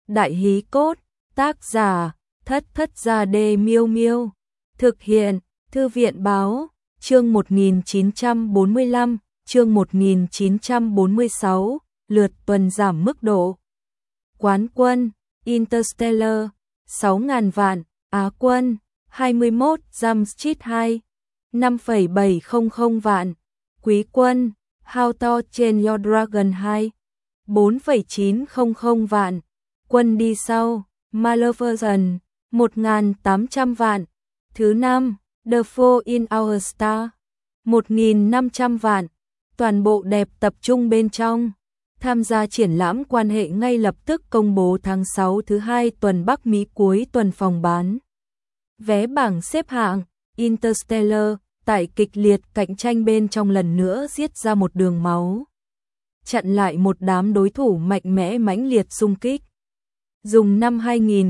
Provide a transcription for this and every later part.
Đại hí cốt, tác giả, Thất Gia Đê Miêu Miêu. Thực hiện, Thư viện báo, chương 1945, chương 1946, lượt tuần giảm mức độ. Quán quân, Interstellar, 6.000 vạn, Á quân, 21, Jump Street 2, 5,700 vạn, Quý quân, How to Train Your Dragon 2, 4,900 vạn, quân đi sau, Maleficent, 1.800 vạn, thứ 5, The Fall in Our Star, 1.500 vạn, toàn bộ đẹp tập trung bên trong. Tham gia triển lãm quan hệ ngay lập tức công bố tháng 6 thứ 2 tuần Bắc Mỹ cuối tuần phòng bán. Vé bảng xếp hạng, Interstellar, tại kịch liệt cạnh tranh bên trong lần nữa giết ra một đường máu. Chặn lại một đám đối thủ mạnh mẽ mãnh liệt xung kích. Dùng năm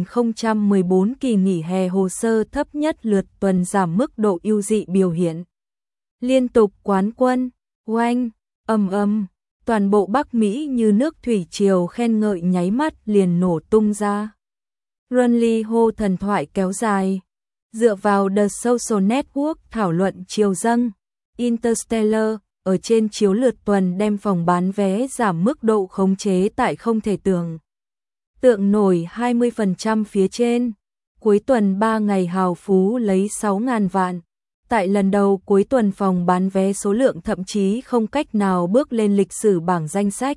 2014 kỳ nghỉ hè hồ sơ thấp nhất lượt tuần giảm mức độ ưu dị biểu hiện. Liên tục quán quân, oanh, ầm, toàn bộ Bắc Mỹ như nước thủy triều khen ngợi nháy mắt liền nổ tung ra. Runly hô thần thoại kéo dài. Dựa vào The Social Network thảo luận chiều dâng, Interstellar ở trên chiếu lượt tuần đem phòng bán vé giảm mức độ khống chế tại không thể tưởng tượng nổi 20% phía trên. Cuối tuần 3 ngày hào phú lấy 6.000 vạn. Tại lần đầu cuối tuần phòng bán vé số lượng thậm chí không cách nào bước lên lịch sử bảng danh sách.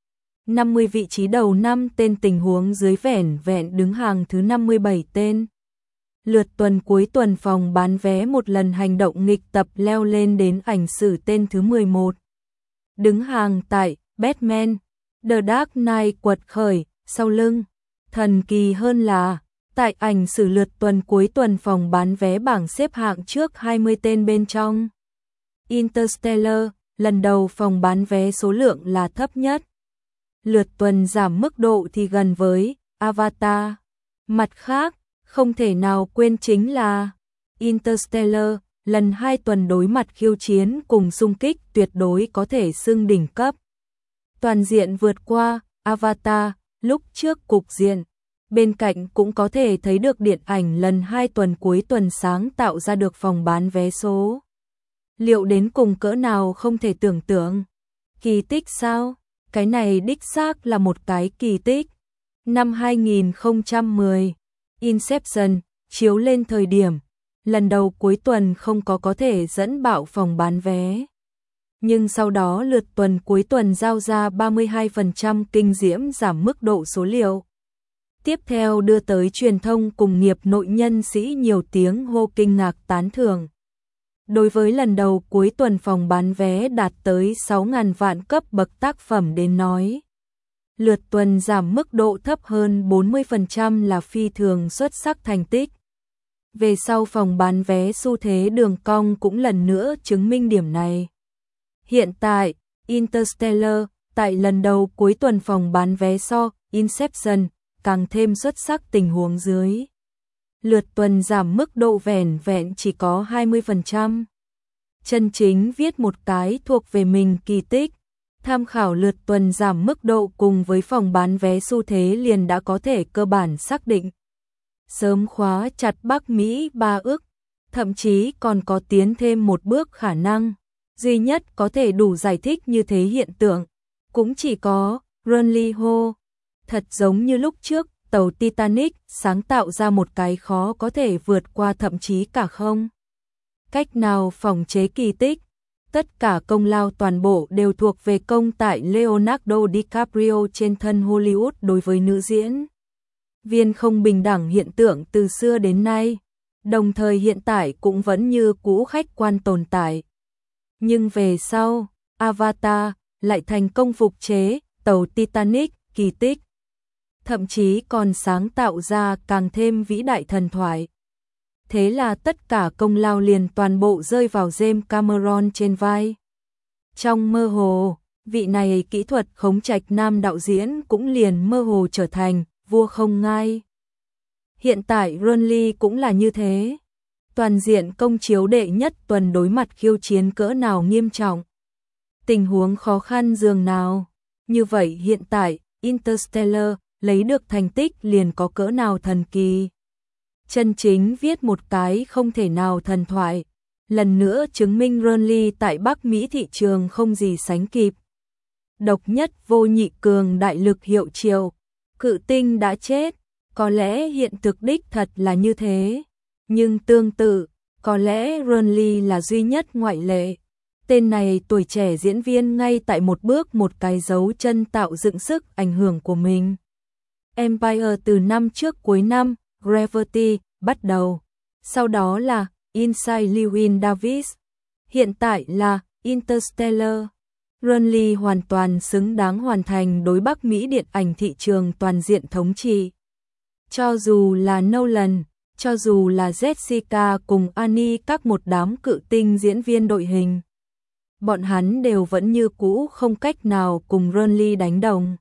50 vị trí đầu năm tên tình huống dưới vẻn vẹn đứng hàng thứ 57 tên. Lượt tuần cuối tuần phòng bán vé một lần hành động nghịch tập leo lên đến ảnh sử tên thứ 11. Đứng hàng tại Batman, The Dark Knight quật khởi, sau lưng. Thần kỳ hơn là, tại ảnh sử lượt tuần cuối tuần phòng bán vé bảng xếp hạng trước 20 tên bên trong. Interstellar, lần đầu phòng bán vé số lượng là thấp nhất. Lượt tuần giảm mức độ thì gần với Avatar. Mặt khác, không thể nào quên chính là Interstellar, lần 2 tuần đối mặt khiêu chiến cùng xung kích tuyệt đối có thể xưng đỉnh cấp. Toàn diện vượt qua Avatar, lúc trước cục diện. Bên cạnh cũng có thể thấy được điện ảnh lần 2 tuần cuối tuần sáng tạo ra được phòng bán vé số. Liệu đến cùng cỡ nào không thể tưởng tượng. Kỳ tích sao? Cái này đích xác là một cái kỳ tích. Năm 2010, Inception chiếu lên thời điểm lần đầu cuối tuần không có thể dẫn bạo phòng bán vé. Nhưng sau đó lượt tuần cuối tuần giao ra 32% kinh diễm giảm mức độ số liệu. Tiếp theo đưa tới truyền thông cùng nghiệp nội nhân sĩ nhiều tiếng hô kinh ngạc tán thưởng. Đối với lần đầu cuối tuần phòng bán vé đạt tới 6.000 vạn cấp bậc tác phẩm đến nói. Lượt tuần giảm mức độ thấp hơn 40% là phi thường xuất sắc thành tích. Về sau phòng bán vé xu thế đường cong cũng lần nữa chứng minh điểm này. Hiện tại, Interstellar, tại lần đầu cuối tuần phòng bán vé so Inception, càng thêm xuất sắc tình huống dưới. Lượt tuần giảm mức độ vẻn vẹn chỉ có 20%. Chân chính viết một cái thuộc về mình kỳ tích. Tham khảo lượt tuần giảm mức độ cùng với phòng bán vé xu thế liền đã có thể cơ bản xác định. Sớm khóa chặt Bắc Mỹ 3 ức, thậm chí còn có tiến thêm một bước khả năng. Duy nhất có thể đủ giải thích như thế hiện tượng, cũng chỉ có Runly Ho. Thật giống như lúc trước, tàu Titanic sáng tạo ra một cái khó có thể vượt qua thậm chí cả không cách nào phòng chế kỳ tích. Tất cả công lao toàn bộ đều thuộc về công tại Leonardo DiCaprio trên thân Hollywood đối với nữ diễn viên không bình đẳng hiện tượng từ xưa đến nay, đồng thời hiện tại cũng vẫn như cũ khách quan tồn tại. Nhưng về sau, Avatar lại thành công phục chế tàu Titanic kỳ tích. Thậm chí còn sáng tạo ra càng thêm vĩ đại thần thoại. Thế là tất cả công lao liền toàn bộ rơi vào James Cameron trên vai. Trong mơ hồ, vị này kỹ thuật khống trạch nam đạo diễn cũng liền mơ hồ trở thành vua không ngai. Hiện tại Runly cũng là như thế. Toàn diện công chiếu đệ nhất tuần đối mặt khiêu chiến cỡ nào nghiêm trọng. Tình huống khó khăn dường nào. Như vậy hiện tại, Interstellar lấy được thành tích liền có cỡ nào thần kỳ. Chân chính viết một cái không thể nào thần thoại, lần nữa chứng minh Burnley tại Bắc Mỹ thị trường không gì sánh kịp. Độc nhất vô nhị cường đại lực hiệu triệu, cự tinh đã chết, có lẽ hiện thực đích thật là như thế, nhưng tương tự, có lẽ Burnley là duy nhất ngoại lệ. Tên này tuổi trẻ diễn viên ngay tại một bước một cái dấu chân tạo dựng sức ảnh hưởng của mình. Empire từ năm trước cuối năm, Gravity bắt đầu, sau đó là Inside Llewyn Davis, hiện tại là Interstellar. Burnley hoàn toàn xứng đáng hoàn thành đối Bắc Mỹ điện ảnh thị trường toàn diện thống trị. Cho dù là Nolan, cho dù là Jessica cùng Annie các một đám cự tinh diễn viên đội hình, bọn hắn đều vẫn như cũ không cách nào cùng Burnley đánh đồng.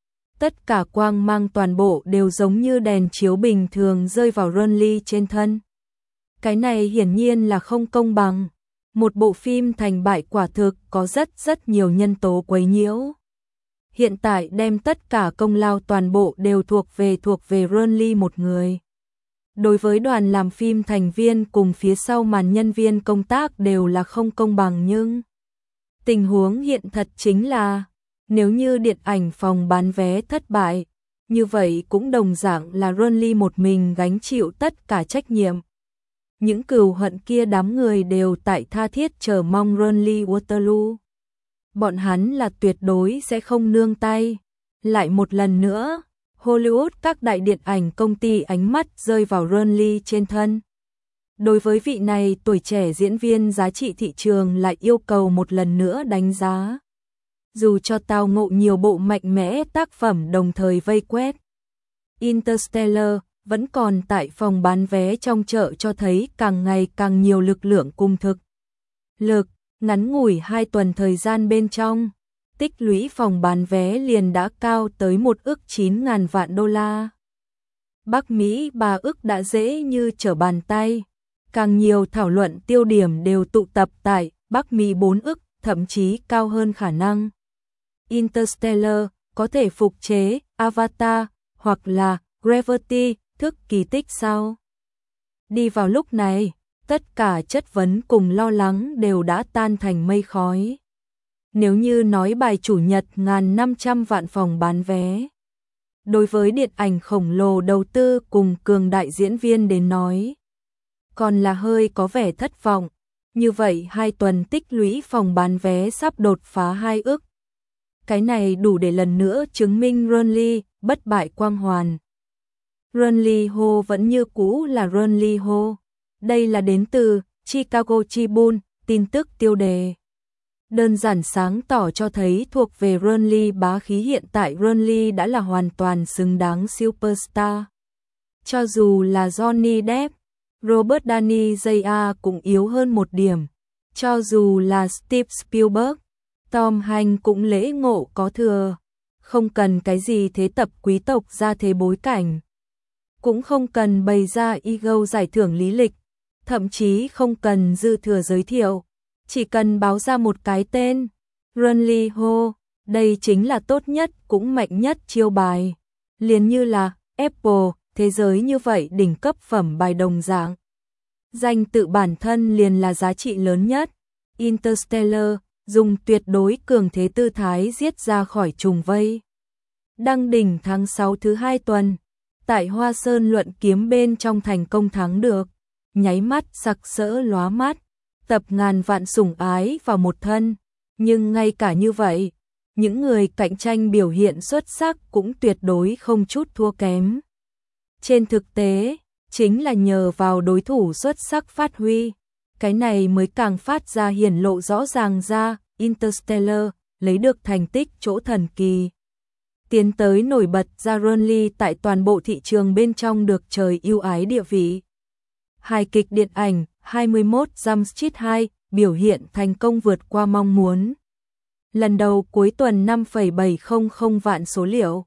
Tất cả quang mang toàn bộ đều giống như đèn chiếu bình thường rơi vào Burnley trên thân. Cái này hiển nhiên là không công bằng. Một bộ phim thành bại quả thực có rất nhiều nhân tố quấy nhiễu. Hiện tại đem tất cả công lao toàn bộ đều thuộc về Burnley một người. Đối với đoàn làm phim thành viên cùng phía sau màn nhân viên công tác đều là không công bằng, nhưng tình huống hiện thật chính là nếu như điện ảnh phòng bán vé thất bại, như vậy cũng đồng dạng là Burnley một mình gánh chịu tất cả trách nhiệm. Những cừu hận kia đám người đều tại tha thiết chờ mong Burnley Waterloo. Bọn hắn là tuyệt đối sẽ không nương tay. Lại một lần nữa, Hollywood các đại điện ảnh công ty ánh mắt rơi vào Burnley trên thân. Đối với vị này tuổi trẻ diễn viên giá trị thị trường lại yêu cầu một lần nữa đánh giá. Dù cho tao ngộ nhiều bộ mạnh mẽ tác phẩm đồng thời vây quét, Interstellar vẫn còn tại phòng bán vé trong chợ cho thấy càng ngày càng nhiều lực lượng cùng thực lực. Ngắn ngủi 2 tuần thời gian bên trong, tích lũy phòng bán vé liền đã cao tới 1,9 ức đô la. Bắc Mỹ 3 ức đã dễ như trở bàn tay. Càng nhiều thảo luận tiêu điểm đều tụ tập tại Bắc Mỹ 4 ức, thậm chí cao hơn khả năng. Interstellar có thể phục chế Avatar hoặc là Gravity, thức kỳ tích sao? Đi vào lúc này, tất cả chất vấn cùng lo lắng đều đã tan thành mây khói. Nếu như nói bài chủ nhật 1.500 vạn phòng bán vé, đối với điện ảnh khổng lồ đầu tư cùng cường đại diễn viên đến nói, còn là hơi có vẻ thất vọng. Như vậy 2 tuần tích lũy phòng bán vé sắp đột phá 2 ức. Cái này đủ để lần nữa chứng minh Burnley bất bại quang hoàn. Burnley Ho vẫn như cũ là Burnley Ho. Đây là đến từ Chicago Tribune, tin tức tiêu đề. Đơn giản sáng tỏ cho thấy thuộc về Burnley bá khí hiện tại Burnley đã là hoàn toàn xứng đáng superstar. Cho dù là Johnny Depp, Robert Downey Jr. cũng yếu hơn một điểm. Cho dù là Steve Spielberg, Tom Hanks cũng lễ ngộ có thừa. Không cần cái gì thế tập quý tộc ra thế bối cảnh. Cũng không cần bày ra ego giải thưởng lý lịch. Thậm chí không cần dư thừa giới thiệu. Chỉ cần báo ra một cái tên. Burnley Ho, đây chính là tốt nhất cũng mạnh nhất chiêu bài. Liền như là Apple, thế giới như vậy đỉnh cấp phẩm bài đồng dạng. Danh tự bản thân liền là giá trị lớn nhất. Interstellar, dùng tuyệt đối cường thế tư thái giết ra khỏi trùng vây. Đăng đỉnh tháng 6 thứ 2 tuần. Tại Hoa Sơn luận kiếm bên trong thành công thắng được. Nháy mắt sặc sỡ lóa mắt. Tập ngàn vạn sủng ái vào một thân. Nhưng ngay cả như vậy, những người cạnh tranh biểu hiện xuất sắc cũng tuyệt đối không chút thua kém. Trên thực tế, chính là nhờ vào đối thủ xuất sắc phát huy. Cái này mới càng phát ra hiển lộ rõ ràng ra, Interstellar lấy được thành tích chỗ thần kỳ. Tiến tới nổi bật ra Burnley tại toàn bộ thị trường bên trong được trời ưu ái địa vị. Hài kịch điện ảnh 21 Jump Street 2 biểu hiện thành công vượt qua mong muốn. Lần đầu cuối tuần 5,700 vạn số liệu.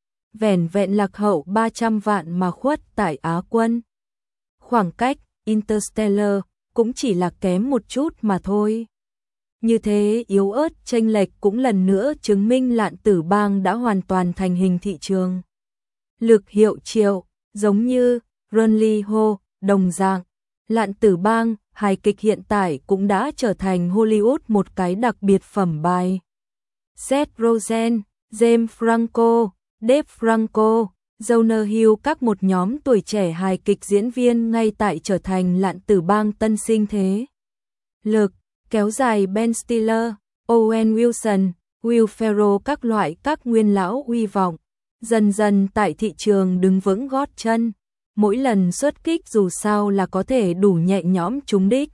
Vẻn vẹn lạc hậu 300 vạn mà khuất tại Á quân. Khoảng cách Interstellar cũng chỉ là kém một chút mà thôi. Như thế yếu ớt chênh lệch cũng lần nữa chứng minh Lạn Tử Bang đã hoàn toàn thành hình thị trường. lực hiệu triệu, giống như Runly Ho, đồng dạng. Lạn Tử Bang, hài kịch hiện tại cũng đã trở thành Hollywood một cái đặc biệt phẩm bài. Seth Rogen, James Franco, Dave Franco, Jonah Hill, các một nhóm tuổi trẻ hài kịch diễn viên ngay tại trở thành Lạn Tử Bang tân sinh thế lực, kéo dài Ben Stiller, Owen Wilson, Will Ferrell, các loại các nguyên lão uy vọng, dần dần tại thị trường đứng vững gót chân, mỗi lần xuất kích dù sao là có thể đủ nhẹ nhõm trúng đích.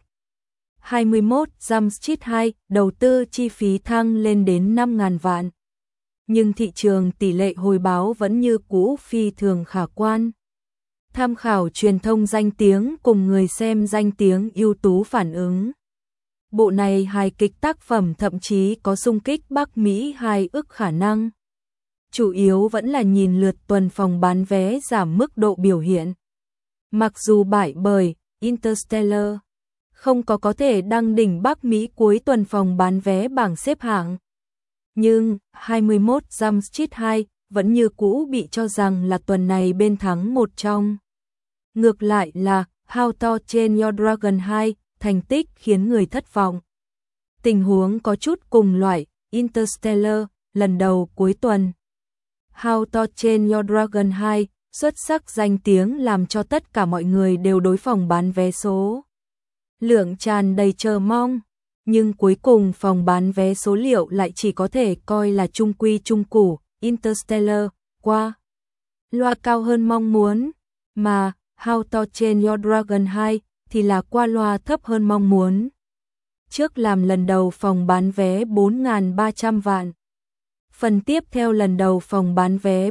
21 Jump Street 2, đầu tư chi phí thăng lên đến 5.000 vạn. Nhưng thị trường tỷ lệ hồi báo vẫn như cũ phi thường khả quan. Tham khảo truyền thông danh tiếng cùng người xem danh tiếng ưu tú phản ứng. Bộ này hài kịch tác phẩm thậm chí có xung kích Bắc Mỹ 2 ức khả năng. Chủ yếu vẫn là nhìn lượt tuần phòng bán vé giảm mức độ biểu hiện. Mặc dù bại bởi Interstellar không có thể đăng đỉnh Bắc Mỹ cuối tuần phòng bán vé bảng xếp hạng, nhưng 21 Jump Street 2 vẫn như cũ bị cho rằng là tuần này bên thắng một trong. Ngược lại là How to Train Your Dragon 2, thành tích khiến người thất vọng. Tình huống có chút cùng loại Interstellar lần đầu cuối tuần. How to Train Your Dragon 2 xuất sắc danh tiếng làm cho tất cả mọi người đều đối phòng bán vé số lượng tràn đầy chờ mong, nhưng cuối cùng phòng bán vé số liệu lại chỉ có thể coi là trung quy trung củ. Interstellar qua loa cao hơn mong muốn, mà How to Train Your Dragon 2 thì là qua loa thấp hơn mong muốn. Trước làm lần đầu phòng bán vé 4.300 vạn. Phần tiếp theo lần đầu phòng bán vé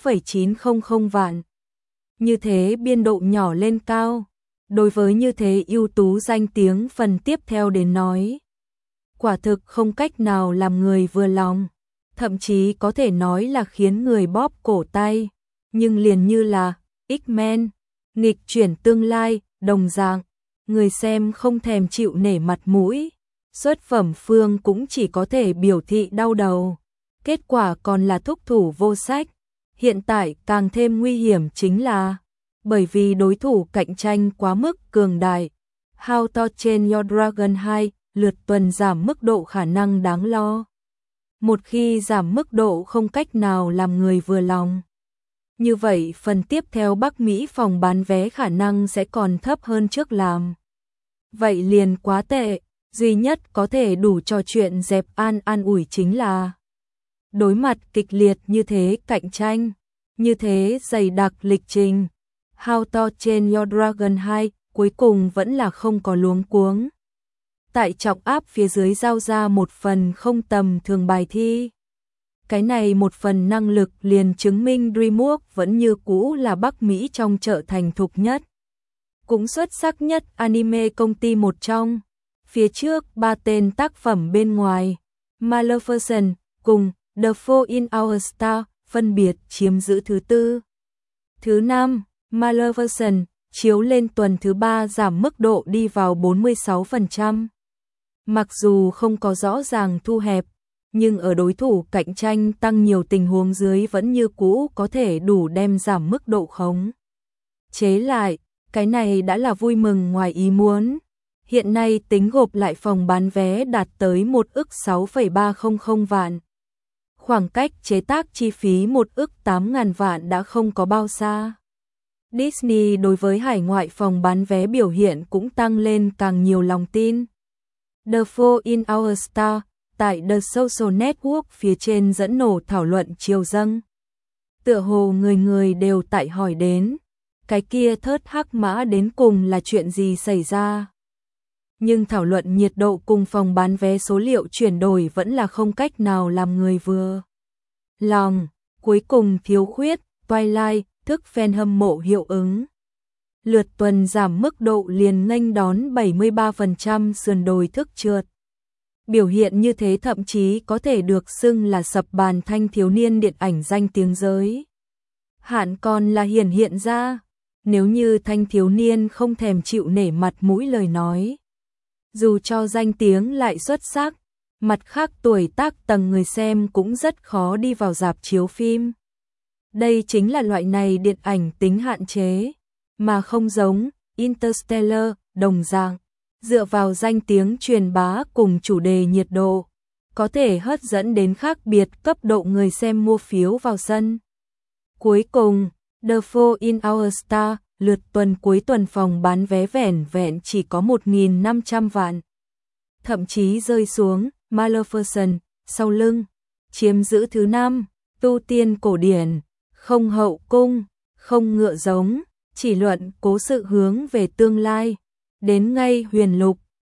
4,900 vạn. Như thế biên độ nhỏ lên cao. Đối với như thế ưu tú danh tiếng phần tiếp theo đến nói, quả thực không cách nào làm người vừa lòng. Thậm chí có thể nói là khiến người bóp cổ tay. Nhưng liền như là X-Men, nghịch chuyển tương lai, đồng dạng, người xem không thèm chịu nể mặt mũi. Xuất phẩm phương cũng chỉ có thể biểu thị đau đầu. Kết quả còn là thúc thủ vô sách. Hiện tại càng thêm nguy hiểm chính là bởi vì đối thủ cạnh tranh quá mức cường đại. How to Train Your Dragon 2 lượt tuần giảm mức độ khả năng đáng lo. Một khi giảm mức độ không cách nào làm người vừa lòng, như vậy phần tiếp theo Bắc Mỹ phòng bán vé khả năng sẽ còn thấp hơn trước làm. Vậy liền quá tệ, duy nhất có thể đủ trò chuyện dẹp an ủi chính là đối mặt kịch liệt như thế cạnh tranh, như thế dày đặc lịch trình. How to Train Your Dragon 2 cuối cùng vẫn là không có luống cuống. Tại trọng áp phía dưới giao ra một phần không tầm thường bài thi. Cái này một phần năng lực liền chứng minh DreamWorks vẫn như cũ là Bắc Mỹ trong chợ thành thục nhất. Cũng xuất sắc nhất anime công ty một trong. Phía trước 3 tên tác phẩm bên ngoài, Maleficent cùng The Fall in Our Star phân biệt chiếm giữ thứ tư. Thứ năm, Maleficent chiếu lên tuần thứ 3 giảm mức độ đi vào 46%. Mặc dù không có rõ ràng thu hẹp, nhưng ở đối thủ cạnh tranh tăng nhiều tình huống dưới vẫn như cũ có thể đủ đem giảm mức độ khống chế lại, cái này đã là vui mừng ngoài ý muốn. Hiện nay tính gộp lại phòng bán vé đạt tới 1 ức 6,300 vạn. Khoảng cách chế tác chi phí 1 ức 8.000 vạn đã không có bao xa. Disney đối với hải ngoại phòng bán vé biểu hiện cũng tăng lên càng nhiều lòng tin. The Fall in Our Star tại The Social Network phía trên dẫn nổ thảo luận chiều dâng. Tựa hồ người người đều tại hỏi đến, cái kia thớt hắc mã đến cùng là chuyện gì xảy ra. Nhưng thảo luận nhiệt độ cùng phòng bán vé số liệu chuyển đổi vẫn là không cách nào làm người vừa lòng. Cuối cùng thiếu khuyết Twilight thức fan hâm mộ hiệu ứng. Lượt tuần giảm mức độ liền nghênh đón 73% sườn đồi thức trượt. Biểu hiện như thế thậm chí có thể được xưng là sập bàn thanh thiếu niên điện ảnh danh tiếng giới. Hạn còn là hiện ra, nếu như thanh thiếu niên không thèm chịu nể mặt mũi lời nói. Dù cho danh tiếng lại xuất sắc, mặt khác tuổi tác tầng người xem cũng rất khó đi vào rạp chiếu phim. Đây chính là loại này điện ảnh tính hạn chế, mà không giống Interstellar, đồng dạng, dựa vào danh tiếng truyền bá cùng chủ đề nhiệt độ, có thể hấp dẫn đến khác biệt cấp độ người xem mua phiếu vào sân. Cuối cùng, The Fall in Our Star, lượt cuối tuần phòng bán vé vẻn vẹn chỉ có 1.500 vạn. Thậm chí rơi xuống, Maleficent, sau lưng, chiếm giữ thứ 5, tu tiên cổ điển, không hậu cung, không ngựa giống, chỉ luận cố sự hướng về tương lai, đến ngay huyền lục,